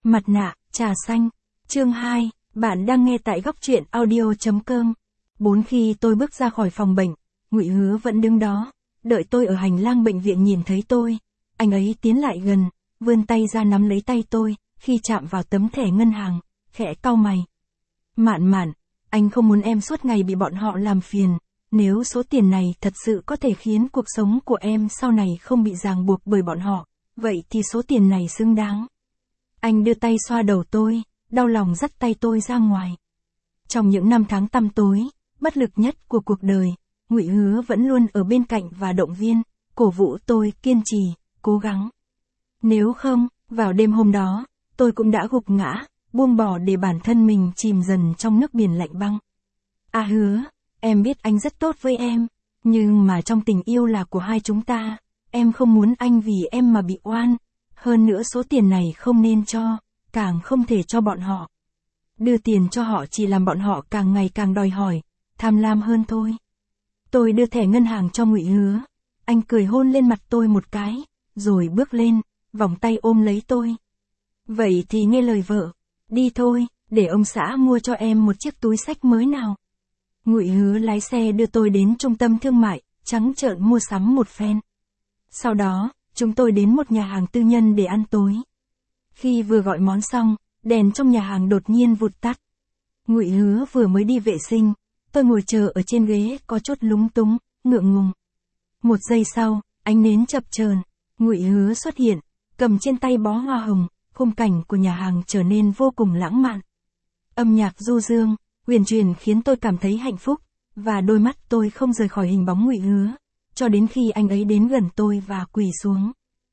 Mặt nạ, trà xanh. Chương 2, bạn đang nghe tại góc truyện audio.com. Khi tôi bước ra khỏi phòng bệnh, Ngụy Hứa vẫn đứng đó, đợi tôi ở hành lang bệnh viện. Nhìn thấy tôi, anh ấy tiến lại gần, vươn tay ra nắm lấy tay tôi, khi chạm vào tấm thẻ ngân hàng, khẽ cau mày. Mạn, anh không muốn em suốt ngày bị bọn họ làm phiền, nếu số tiền này thật sự có thể khiến cuộc sống của em sau này không bị ràng buộc bởi bọn họ, vậy thì số tiền này xứng đáng. Anh đưa tay xoa đầu tôi, đau lòng dắt tay tôi ra ngoài. Trong những năm tháng tăm tối, bất lực nhất của cuộc đời, Ngụy Hứa vẫn luôn ở bên cạnh và động viên, cổ vũ tôi kiên trì, cố gắng. Nếu không, vào đêm hôm đó, tôi cũng đã gục ngã, buông bỏ để bản thân mình chìm dần trong nước biển lạnh băng. À Hứa, em biết anh rất tốt với em, nhưng mà trong tình yêu là của hai chúng ta, em không muốn anh vì em mà bị oan. Hơn nữa số tiền này không nên cho, càng không thể cho bọn họ. Đưa tiền cho họ chỉ làm bọn họ càng ngày càng đòi hỏi, tham lam hơn thôi. Tôi đưa thẻ ngân hàng cho Ngụy Hứa. Anh cười hôn lên mặt tôi một cái, rồi bước lên, vòng tay ôm lấy tôi. Vậy thì nghe lời vợ, đi thôi, để ông xã mua cho em một chiếc túi xách mới nào. Ngụy Hứa lái xe đưa tôi đến trung tâm thương mại, trắng trợn mua sắm một phen. Sau đó, chúng tôi đến một nhà hàng tư nhân để ăn tối. Khi vừa gọi món xong, đèn trong nhà hàng đột nhiên vụt tắt. Ngụy Hứa vừa mới đi vệ sinh, tôi ngồi chờ ở trên ghế có chút lúng túng, ngượng ngùng. Một giây sau, ánh nến chập chờn, Ngụy Hứa xuất hiện, cầm trên tay bó hoa hồng, khung cảnh của nhà hàng trở nên vô cùng lãng mạn. Âm nhạc du dương, huyền chuyển khiến tôi cảm thấy hạnh phúc, và đôi mắt tôi không rời khỏi hình bóng Ngụy Hứa, cho đến khi anh ấy đến gần tôi và quỳ xuống.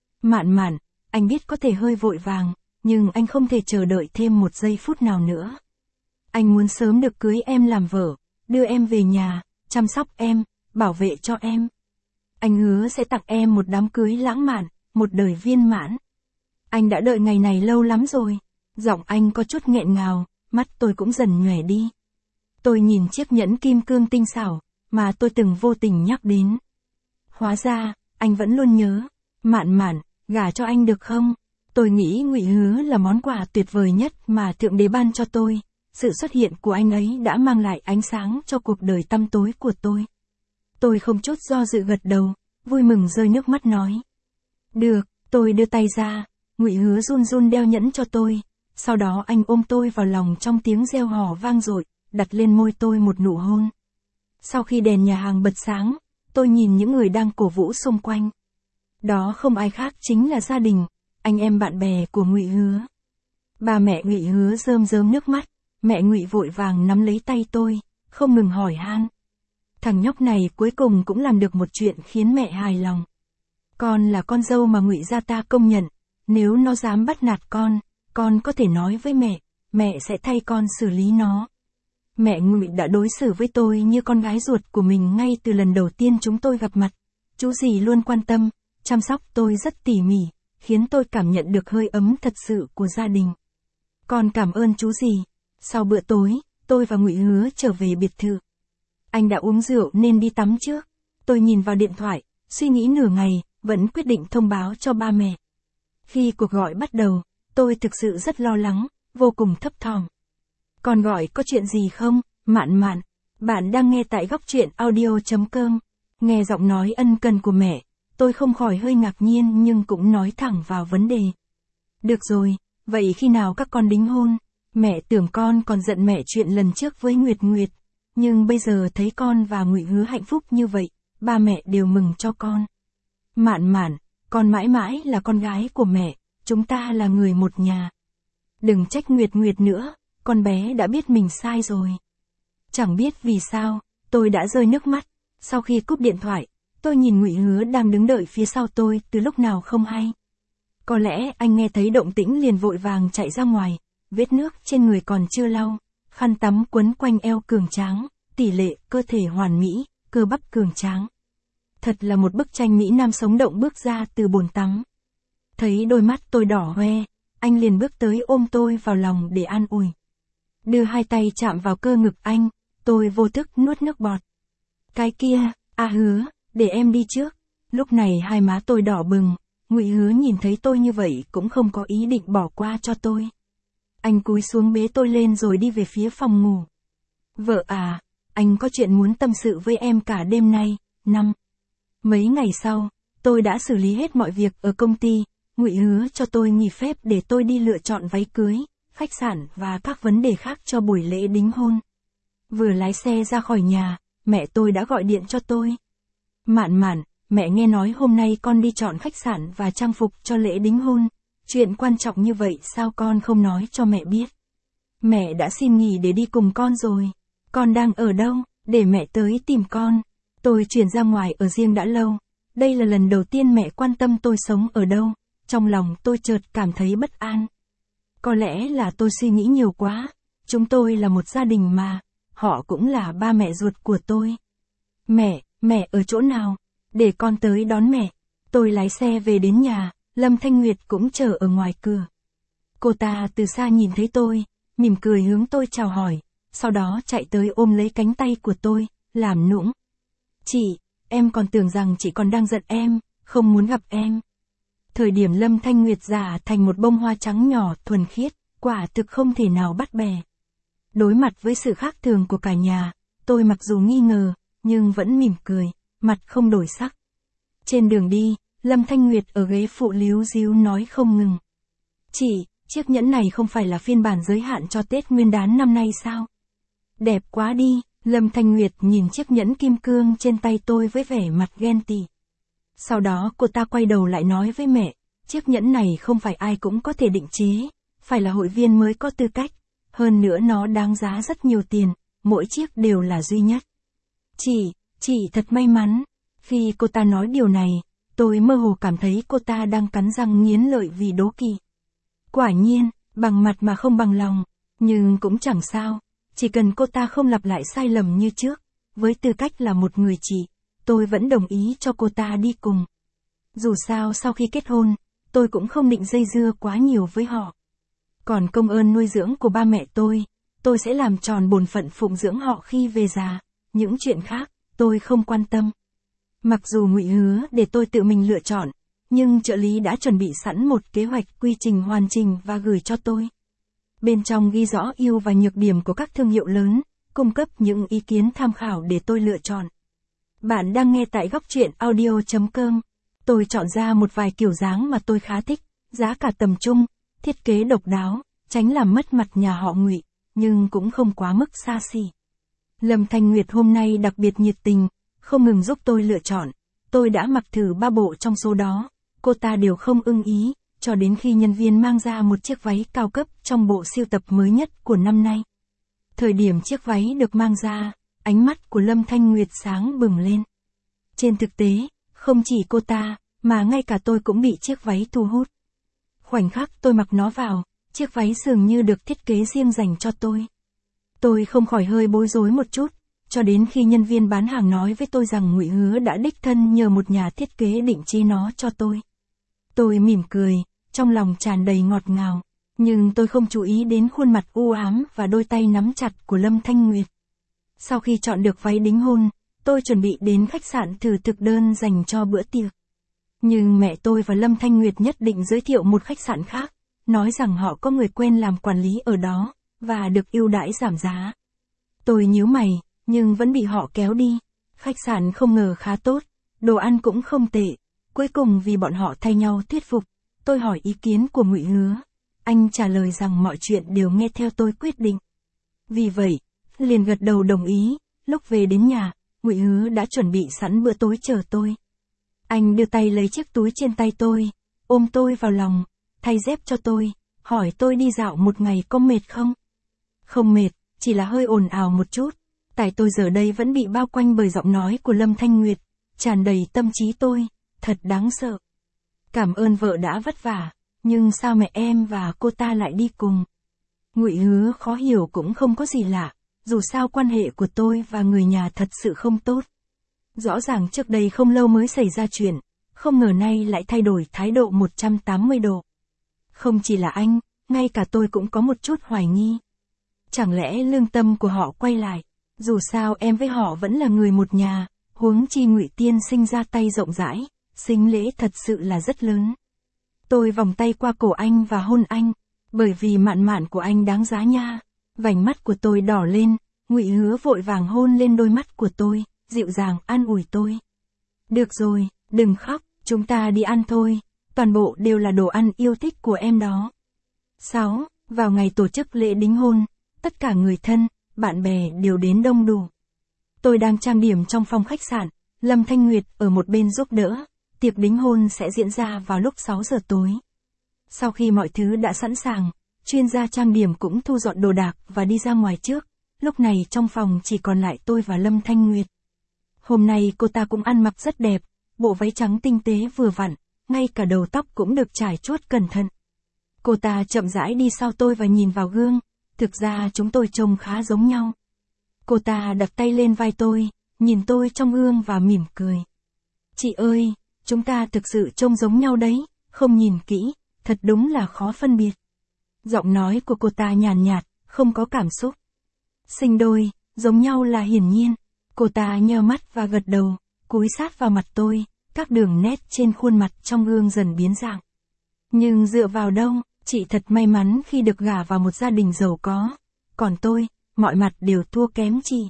Mạn, anh biết có thể hơi vội vàng, nhưng anh không thể chờ đợi thêm một giây phút nào nữa. Anh muốn sớm được cưới em làm vợ, đưa em về nhà, chăm sóc em, bảo vệ cho em. Anh hứa sẽ tặng em một đám cưới lãng mạn, một đời viên mãn. Anh đã đợi ngày này lâu lắm rồi. Giọng anh có chút nghẹn ngào, mắt tôi cũng dần nhòe đi. Tôi nhìn chiếc nhẫn kim cương tinh xảo, mà tôi từng vô tình nhắc đến. Hóa ra, anh vẫn luôn nhớ. Mạn, gả cho anh được không? Tôi nghĩ Ngụy Hứa là món quà tuyệt vời nhất mà Thượng Đế ban cho tôi. Sự xuất hiện của anh ấy đã mang lại ánh sáng cho cuộc đời tăm tối của tôi. Tôi không chút do dự gật đầu, vui mừng rơi nước mắt nói. Được, tôi đưa tay ra, Ngụy Hứa run run đeo nhẫn cho tôi. Sau đó anh ôm tôi vào lòng trong tiếng reo hò vang dội, đặt lên môi tôi một nụ hôn. Sau khi đèn nhà hàng bật sáng, tôi nhìn những người đang cổ vũ xung quanh. Đó không ai khác chính là gia đình, anh em bạn bè của Ngụy Hứa. Ba mẹ Ngụy Hứa rơm rớm nước mắt, mẹ Ngụy vội vàng nắm lấy tay tôi, không ngừng hỏi han. Thằng nhóc này cuối cùng cũng làm được một chuyện khiến mẹ hài lòng. Con là con dâu mà Ngụy gia ta công nhận, nếu nó dám bắt nạt con có thể nói với mẹ sẽ thay con xử lý nó. Mẹ Ngụy đã đối xử với tôi như con gái ruột của mình ngay từ lần đầu tiên chúng tôi gặp mặt. Chú dì luôn quan tâm, chăm sóc tôi rất tỉ mỉ, khiến tôi cảm nhận được hơi ấm thật sự của gia đình. Con cảm ơn chú dì. Sau bữa tối, tôi và Ngụy Hứa trở về biệt thự. Anh đã uống rượu nên đi tắm trước. Tôi nhìn vào điện thoại, suy nghĩ nửa ngày, vẫn quyết định thông báo cho ba mẹ. Khi cuộc gọi bắt đầu, tôi thực sự rất lo lắng, vô cùng thấp thỏm. Con gọi có chuyện gì không, Mạn? Bạn đang nghe tại góc truyện audio.com. Nghe giọng nói ân cần của mẹ, tôi không khỏi hơi ngạc nhiên nhưng cũng nói thẳng vào vấn đề. Được rồi, vậy khi nào các con đính hôn? Mẹ tưởng con còn giận mẹ chuyện lần trước với Nguyệt, nhưng bây giờ thấy con và Ngụy Hứa hạnh phúc như vậy, ba mẹ đều mừng cho con. Mạn, con mãi mãi là con gái của mẹ, chúng ta là người một nhà. Đừng trách Nguyệt nữa, con bé đã biết mình sai rồi. Chẳng biết vì sao, tôi đã rơi nước mắt. Sau khi cúp điện thoại, tôi nhìn Ngụy Hứa đang đứng đợi phía sau tôi từ lúc nào không hay. Có lẽ anh nghe thấy động tĩnh liền vội vàng chạy ra ngoài, vết nước trên người còn chưa lau, khăn tắm quấn quanh eo cường tráng, tỷ lệ cơ thể hoàn mỹ, cơ bắp cường tráng. Thật là một bức tranh mỹ nam sống động bước ra từ bồn tắm. Thấy đôi mắt tôi đỏ hoe, anh liền bước tới ôm tôi vào lòng để an ủi. Đưa hai tay chạm vào cơ ngực anh, tôi vô thức nuốt nước bọt. Cái kia, Hứa, để em đi trước. Lúc này hai má tôi đỏ bừng, Ngụy Hứa nhìn thấy tôi như vậy cũng không có ý định bỏ qua cho tôi. Anh cúi xuống bế tôi lên rồi đi về phía phòng ngủ. Vợ à, anh có chuyện muốn tâm sự với em cả đêm nay. Mấy ngày sau, tôi đã xử lý hết mọi việc ở công ty, Ngụy hứa cho tôi nghỉ phép để tôi đi lựa chọn váy cưới, khách sạn và các vấn đề khác cho buổi lễ đính hôn. Vừa lái xe ra khỏi nhà, mẹ tôi đã gọi điện cho tôi. Mạn Mạn, mẹ nghe nói hôm nay con đi chọn khách sạn và trang phục cho lễ đính hôn. Chuyện quan trọng như vậy sao con không nói cho mẹ biết? Mẹ đã xin nghỉ để đi cùng con rồi. Con đang ở đâu, để mẹ tới tìm con. Tôi chuyển ra ngoài ở riêng đã lâu. Đây là lần đầu tiên mẹ quan tâm tôi sống ở đâu. Trong lòng tôi chợt cảm thấy bất an. Có lẽ là tôi suy nghĩ nhiều quá. Chúng tôi là một gia đình mà. Họ cũng là ba mẹ ruột của tôi. Mẹ ở chỗ nào? Để con tới đón mẹ. Tôi lái xe về đến nhà, Lâm Thanh Nguyệt cũng chờ ở ngoài cửa. Cô ta từ xa nhìn thấy tôi, mỉm cười hướng tôi chào hỏi, sau đó chạy tới ôm lấy cánh tay của tôi, làm nũng. Chị, em còn tưởng rằng chị còn đang giận em, không muốn gặp em. Thời điểm Lâm Thanh Nguyệt giả thành một bông hoa trắng nhỏ thuần khiết, quả thực không thể nào bắt bè. Đối mặt với sự khác thường của cả nhà, tôi mặc dù nghi ngờ, nhưng vẫn mỉm cười, mặt không đổi sắc. Trên đường đi, Lâm Thanh Nguyệt ở ghế phụ líu ríu nói không ngừng. Chị, chiếc nhẫn này không phải là phiên bản giới hạn cho Tết Nguyên đán năm nay sao? Đẹp quá đi, Lâm Thanh Nguyệt nhìn chiếc nhẫn kim cương trên tay tôi với vẻ mặt ghen tị. Sau đó cô ta quay đầu lại nói với mẹ, chiếc nhẫn này không phải ai cũng có thể định chế, phải là hội viên mới có tư cách, hơn nữa nó đáng giá rất nhiều tiền, mỗi chiếc đều là duy nhất. Chị thật may mắn. Khi cô ta nói điều này, tôi mơ hồ cảm thấy cô ta đang cắn răng nghiến lợi vì đố kỵ. Quả nhiên, bằng mặt mà không bằng lòng, nhưng cũng chẳng sao, chỉ cần cô ta không lặp lại sai lầm như trước, với tư cách là một người chị, tôi vẫn đồng ý cho cô ta đi cùng. Dù sao sau khi kết hôn, tôi cũng không định dây dưa quá nhiều với họ. Còn công ơn nuôi dưỡng của ba mẹ tôi sẽ làm tròn bổn phận phụng dưỡng họ khi về già, những chuyện khác, tôi không quan tâm. Mặc dù Ngụy hứa để tôi tự mình lựa chọn, nhưng trợ lý đã chuẩn bị sẵn một kế hoạch quy trình hoàn chỉnh và gửi cho tôi. Bên trong ghi rõ ưu và nhược điểm của các thương hiệu lớn, cung cấp những ý kiến tham khảo để tôi lựa chọn. Bạn đang nghe tại góc truyện audio.com. Tôi chọn ra một vài kiểu dáng mà tôi khá thích, giá cả tầm trung, thiết kế độc đáo, tránh làm mất mặt nhà họ Ngụy, nhưng cũng không quá mức xa xỉ. Lâm Thanh Nguyệt hôm nay đặc biệt nhiệt tình, không ngừng giúp tôi lựa chọn. Tôi đã mặc thử 3 bộ trong số đó, cô ta đều không ưng ý, cho đến khi nhân viên mang ra một chiếc váy cao cấp trong bộ sưu tập mới nhất của năm nay. Thời điểm chiếc váy được mang ra, ánh mắt của Lâm Thanh Nguyệt sáng bừng lên. Trên thực tế, không chỉ cô ta, mà ngay cả tôi cũng bị chiếc váy thu hút. Khoảnh khắc tôi mặc nó vào, chiếc váy dường như được thiết kế riêng dành cho tôi. Tôi không khỏi hơi bối rối một chút, cho đến khi nhân viên bán hàng nói với tôi rằng Ngụy hứa đã đích thân nhờ một nhà thiết kế định chế nó cho tôi. Tôi mỉm cười, trong lòng tràn đầy ngọt ngào, nhưng tôi không chú ý đến khuôn mặt u ám và đôi tay nắm chặt của Lâm Thanh Nguyệt. Sau khi chọn được váy đính hôn, tôi chuẩn bị đến khách sạn thử thực đơn dành cho bữa tiệc. Nhưng mẹ tôi và Lâm Thanh Nguyệt nhất định giới thiệu một khách sạn khác, nói rằng họ có người quen làm quản lý ở đó, và được ưu đãi giảm giá. Tôi nhíu mày, nhưng vẫn bị họ kéo đi. Khách sạn không ngờ khá tốt, đồ ăn cũng không tệ. Cuối cùng vì bọn họ thay nhau thuyết phục, tôi hỏi ý kiến của Ngụy hứa. Anh trả lời rằng mọi chuyện đều nghe theo tôi quyết định. Vì vậy, liền gật đầu đồng ý. Lúc về đến nhà, Ngụy hứa đã chuẩn bị sẵn bữa tối chờ tôi. Anh đưa tay lấy chiếc túi trên tay tôi, ôm tôi vào lòng, thay dép cho tôi, hỏi tôi đi dạo một ngày có mệt không? Không mệt, chỉ là hơi ồn ào một chút. Tại tôi giờ đây vẫn bị bao quanh bởi giọng nói của Lâm Thanh Nguyệt, tràn đầy tâm trí tôi, thật đáng sợ. Cảm ơn vợ đã vất vả, nhưng sao mẹ em và cô ta lại đi cùng? Ngụy hứa khó hiểu cũng không có gì lạ, dù sao quan hệ của tôi và người nhà thật sự không tốt. Rõ ràng trước đây không lâu mới xảy ra chuyện, không ngờ nay lại thay đổi thái độ 180 độ. Không chỉ là anh, ngay cả tôi cũng có một chút hoài nghi. Chẳng lẽ lương tâm của họ quay lại? Dù sao em với họ vẫn là người một nhà, huống chi Ngụy tiên sinh ra tay rộng rãi, sính lễ thật sự là rất lớn. Tôi vòng tay qua cổ anh và hôn anh, Bởi vì mạn mạn của anh đáng giá nha. Vành mắt của tôi đỏ lên, Ngụy Hứa vội vàng hôn lên đôi mắt của tôi, dịu dàng an ủi tôi. Được rồi, đừng khóc, chúng ta đi ăn thôi, toàn bộ đều là đồ ăn yêu thích của em đó. 6. Vào ngày tổ chức lễ đính hôn, tất cả người thân, bạn bè đều đến đông đủ. Tôi đang trang điểm trong phòng khách sạn, Lâm Thanh Nguyệt ở một bên giúp đỡ, tiệc đính hôn sẽ diễn ra vào lúc 6 giờ tối. Sau khi mọi thứ đã sẵn sàng, chuyên gia trang điểm cũng thu dọn đồ đạc và đi ra ngoài trước, lúc này trong phòng chỉ còn lại tôi và Lâm Thanh Nguyệt. Hôm nay cô ta cũng ăn mặc rất đẹp, bộ váy trắng tinh tế vừa vặn, ngay cả đầu tóc cũng được trải chuốt cẩn thận. Cô ta chậm rãi đi sau tôi và nhìn vào gương, thực ra chúng tôi trông khá giống nhau. Cô ta đặt tay lên vai tôi, nhìn tôi trong gương và mỉm cười. Chị ơi, chúng ta thực sự trông giống nhau đấy, không nhìn kỹ, thật đúng là khó phân biệt. Giọng nói của cô ta nhàn nhạt, không có cảm xúc. Sinh đôi, giống nhau là hiển nhiên. Cô ta nheo mắt và gật đầu, cúi sát vào mặt tôi, các đường nét trên khuôn mặt trong gương dần biến dạng. Nhưng dựa vào đâu, chị thật may mắn khi được gả vào một gia đình giàu có. Còn tôi, mọi mặt đều thua kém chị.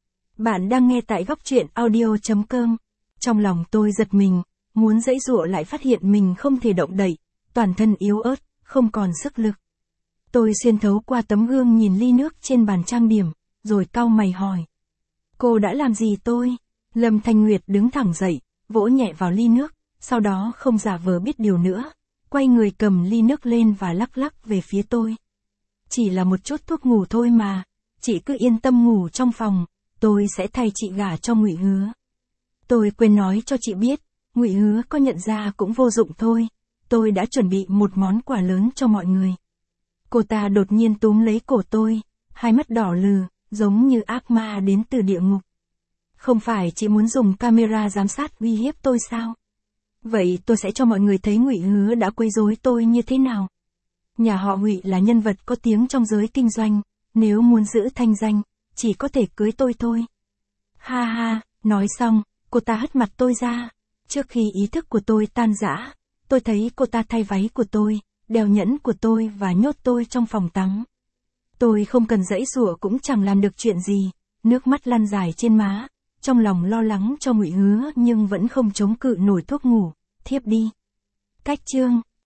Bạn đang nghe tại góc truyện audio.com. Trong lòng tôi giật mình, muốn giãy giụa lại phát hiện mình không thể động đậy, toàn thân yếu ớt, không còn sức lực. Tôi xuyên thấu qua tấm gương nhìn ly nước trên bàn trang điểm, rồi cau mày hỏi. Cô đã làm gì tôi? Lâm Thanh Nguyệt đứng thẳng dậy, vỗ nhẹ vào ly nước, sau đó không giả vờ biết điều nữa, quay người cầm ly nước lên và lắc lắc về phía tôi. Chỉ là một chút thuốc ngủ thôi mà, chị cứ yên tâm ngủ trong phòng, tôi sẽ thay chị gả cho Ngụy Hứa. Tôi quên nói cho chị biết, Ngụy Hứa có nhận ra cũng vô dụng thôi, tôi đã chuẩn bị một món quà lớn cho mọi người. Cô ta đột nhiên túm lấy cổ tôi, hai mắt đỏ lừ, giống như ác ma đến từ địa ngục. Không phải chị muốn dùng camera giám sát uy hiếp tôi sao? Vậy tôi sẽ cho mọi người thấy Ngụy Hứa đã quấy rối tôi như thế nào. Nhà họ Ngụy là nhân vật có tiếng trong giới kinh doanh, nếu muốn giữ thanh danh, chỉ có thể cưới tôi thôi. Ha ha, nói xong, cô ta hất mặt tôi ra. Trước khi ý thức của tôi tan rã, tôi thấy cô ta thay váy của tôi, đeo nhẫn của tôi và nhốt tôi trong phòng tắm. Tôi không cần giãy giụa cũng chẳng làm được chuyện gì, nước mắt lăn dài trên má, trong lòng lo lắng cho Ngụy Hứa nhưng vẫn không chống cự nổi thuốc ngủ, thiếp đi. Cách chương